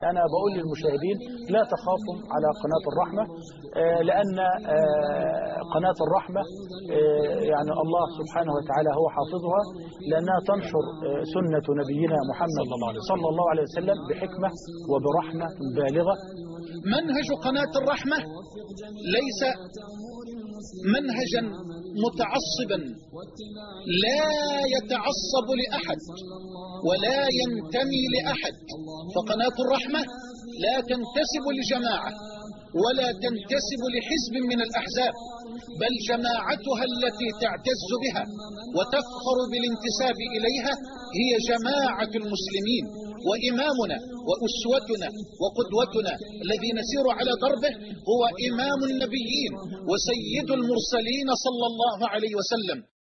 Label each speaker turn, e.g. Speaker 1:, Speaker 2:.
Speaker 1: أنا بقول للمشاهدين لا تخافوا على قناة الرحمة، لأن قناة الرحمة يعني الله سبحانه وتعالى هو حافظها، لأنها تنشر سنة نبينا محمد صلى الله عليه وسلم بحكمة وبرحمة بالغة.
Speaker 2: منهج قناة الرحمة ليس منهجا متعصبا، لا يتعصب لأحد ولا ينتمي لأحد، فقناة الرحمة لا تنتسب لجماعة ولا تنتسب لحزب من الأحزاب، بل جماعتها التي تعتز بها وتفخر بالانتساب إليها هي جماعة المسلمين، وإمامنا وأسوتنا وقدوتنا الذي نسير على دربه هو إمام النبيين وسيد المرسلين صلى الله عليه وسلم.